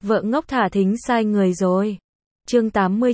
Vợ ngốc thả thính sai người rồi. Chương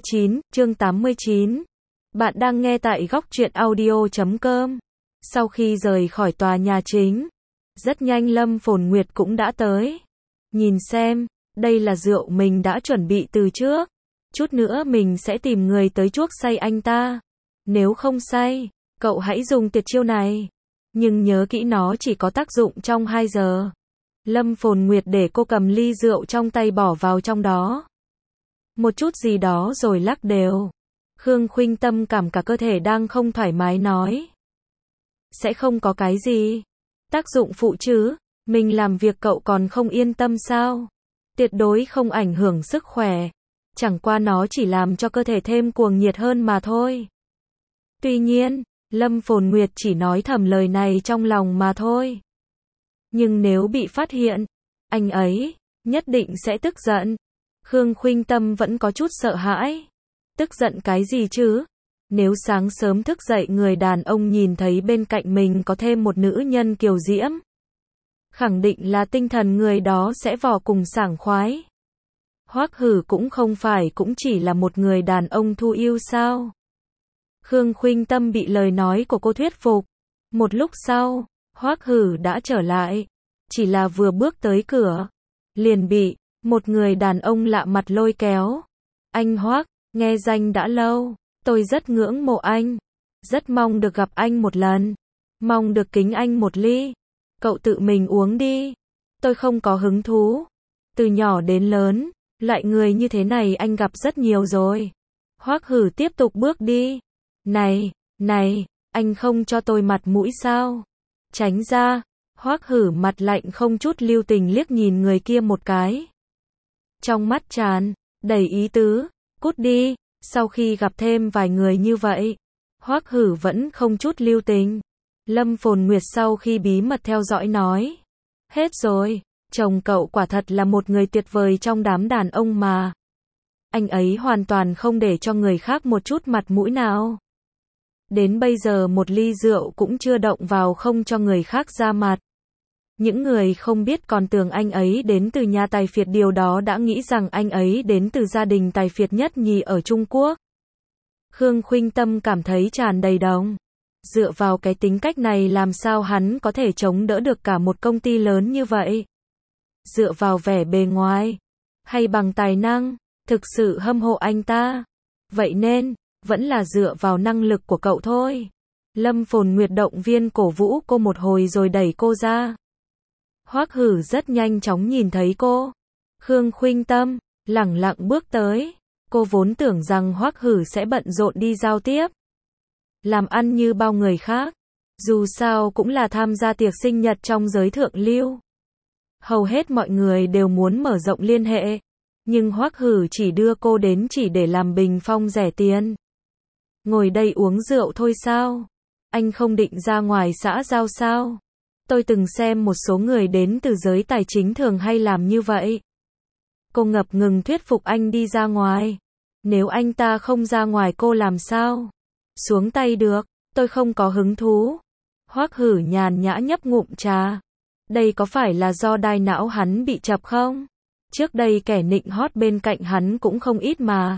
89. Bạn đang nghe tại góc truyện audio.com. Sau khi rời khỏi tòa nhà chính, rất nhanh Lâm Phồn Nguyệt cũng đã tới. Nhìn xem, đây là rượu mình đã chuẩn bị từ trước. Chút nữa mình sẽ tìm người tới chuốc say anh ta. Nếu không say, cậu hãy dùng tuyệt chiêu này. Nhưng nhớ kỹ nó chỉ có tác dụng trong 2 giờ. Lâm Phồn Nguyệt để cô cầm ly rượu trong tay bỏ vào trong đó. Một chút gì đó rồi lắc đều. Khương Khuynh Tâm cảm cả cơ thể đang không thoải mái nói. Sẽ không có cái gì. Tác dụng phụ chứ, mình làm việc cậu còn không yên tâm sao? Tuyệt đối không ảnh hưởng sức khỏe. Chẳng qua nó chỉ làm cho cơ thể thêm cuồng nhiệt hơn mà thôi. Tuy nhiên, Lâm Phồn Nguyệt chỉ nói thầm lời này trong lòng mà thôi. Nhưng nếu bị phát hiện, anh ấy nhất định sẽ tức giận. Khương Khuynh Tâm vẫn có chút sợ hãi. Tức giận cái gì chứ? Nếu sáng sớm thức dậy người đàn ông nhìn thấy bên cạnh mình có thêm một nữ nhân kiều diễm, khẳng định là tinh thần người đó sẽ vô cùng sảng khoái. Hoắc Hử cũng không phải cũng chỉ là một người đàn ông thu yêu sao? Khương Khuynh Tâm bị lời nói của cô thuyết phục. Một lúc sau, Hoắc Hử đã trở lại. Chỉ là vừa bước tới cửa, liền bị một người đàn ông lạ mặt lôi kéo. Anh Hoắc, nghe danh đã lâu, tôi rất ngưỡng mộ anh. Rất mong được gặp anh một lần. Mong được kính anh một ly. Cậu tự mình uống đi. Tôi không có hứng thú. Từ nhỏ đến lớn, loại người như thế này anh gặp rất nhiều rồi. Hoắc Hử tiếp tục bước đi. Này, anh không cho tôi mặt mũi sao? Tránh ra. Hoắc Hử mặt lạnh không chút lưu tình liếc nhìn người kia một cái. Trong mắt tràn đầy ý tứ, cút đi. Sau khi gặp thêm vài người như vậy, Hoắc Hử vẫn không chút lưu tình. Lâm Phồn Nguyệt sau khi bí mật theo dõi nói. Hết rồi, chồng cậu quả thật là một người tuyệt vời trong đám đàn ông mà. Anh ấy hoàn toàn không để cho người khác một chút mặt mũi nào. Đến bây giờ một ly rượu cũng chưa động vào không cho người khác ra mặt. Những người không biết còn tưởng anh ấy đến từ nhà tài phiệt, điều đó đã nghĩ rằng anh ấy đến từ gia đình tài phiệt nhất nhì ở Trung Quốc. Khương Khuynh Tâm cảm thấy tràn đầy đồng. Dựa vào cái tính cách này làm sao hắn có thể chống đỡ được cả một công ty lớn như vậy? Dựa vào vẻ bề ngoài, hay bằng tài năng, thực sự hâm mộ anh ta. Vậy nên, vẫn là dựa vào năng lực của cậu thôi. Lâm Phồn Nguyệt động viên cổ vũ cô một hồi rồi đẩy cô ra. Hoắc Hử rất nhanh chóng nhìn thấy cô. Khương Khuynh Tâm lẳng lặng bước tới. Cô vốn tưởng rằng Hoắc Hử sẽ bận rộn đi giao tiếp, làm ăn như bao người khác. Dù sao cũng là tham gia tiệc sinh nhật trong giới thượng lưu. Hầu hết mọi người đều muốn mở rộng liên hệ. Nhưng Hoắc Hử chỉ đưa cô đến chỉ để làm bình phong rẻ tiền. Ngồi đây uống rượu thôi sao? Anh không định ra ngoài xã giao sao? Tôi từng xem một số người đến từ giới tài chính thường hay làm như vậy. Cô ngập ngừng thuyết phục anh đi ra ngoài. Nếu anh ta không ra ngoài cô làm sao? Xuống tay được, tôi không có hứng thú. Hoắc Hử nhàn nhã nhấp ngụm trà. Đây có phải là do đai não hắn bị chập không? Trước đây kẻ nịnh hót bên cạnh hắn cũng không ít mà.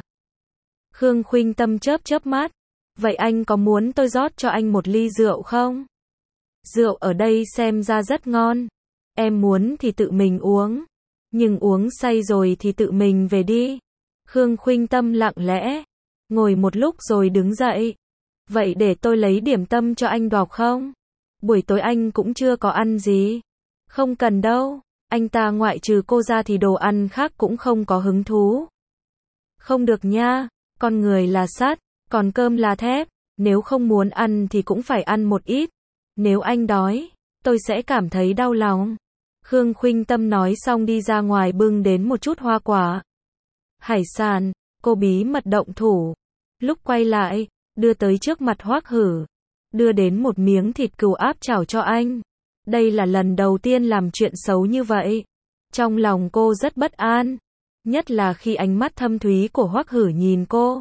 Khương Khuynh Tâm chớp mắt. Vậy anh có muốn tôi rót cho anh một ly rượu không? Rượu ở đây xem ra rất ngon. Em muốn thì tự mình uống. Nhưng uống say rồi thì tự mình về đi. Khương Khuynh Tâm lặng lẽ. Ngồi một lúc rồi đứng dậy. Vậy để tôi lấy điểm tâm cho anh đọc không? Buổi tối anh cũng chưa có ăn gì. Không cần đâu. Anh ta ngoại trừ cô ra thì đồ ăn khác cũng không có hứng thú. Không được nha. Con người là sắt, còn cơm là thép. Nếu không muốn ăn thì cũng phải ăn một ít. Nếu anh đói, tôi sẽ cảm thấy đau lòng. Khương Khuynh Tâm nói xong đi ra ngoài bưng đến một chút hoa quả, hải sản. Cô bí mật động thủ. Lúc quay lại, đưa tới trước mặt Hoắc Hử. Đưa đến một miếng thịt cừu áp chảo cho anh. Đây là lần đầu tiên làm chuyện xấu như vậy. Trong lòng cô rất bất an. Nhất là khi ánh mắt thâm thúy của Hoắc Hử nhìn cô.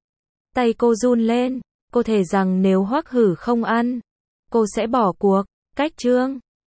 Tay cô run lên. Cô thề rằng nếu Hoắc Hử không ăn, cô sẽ bỏ cuộc. Cách chương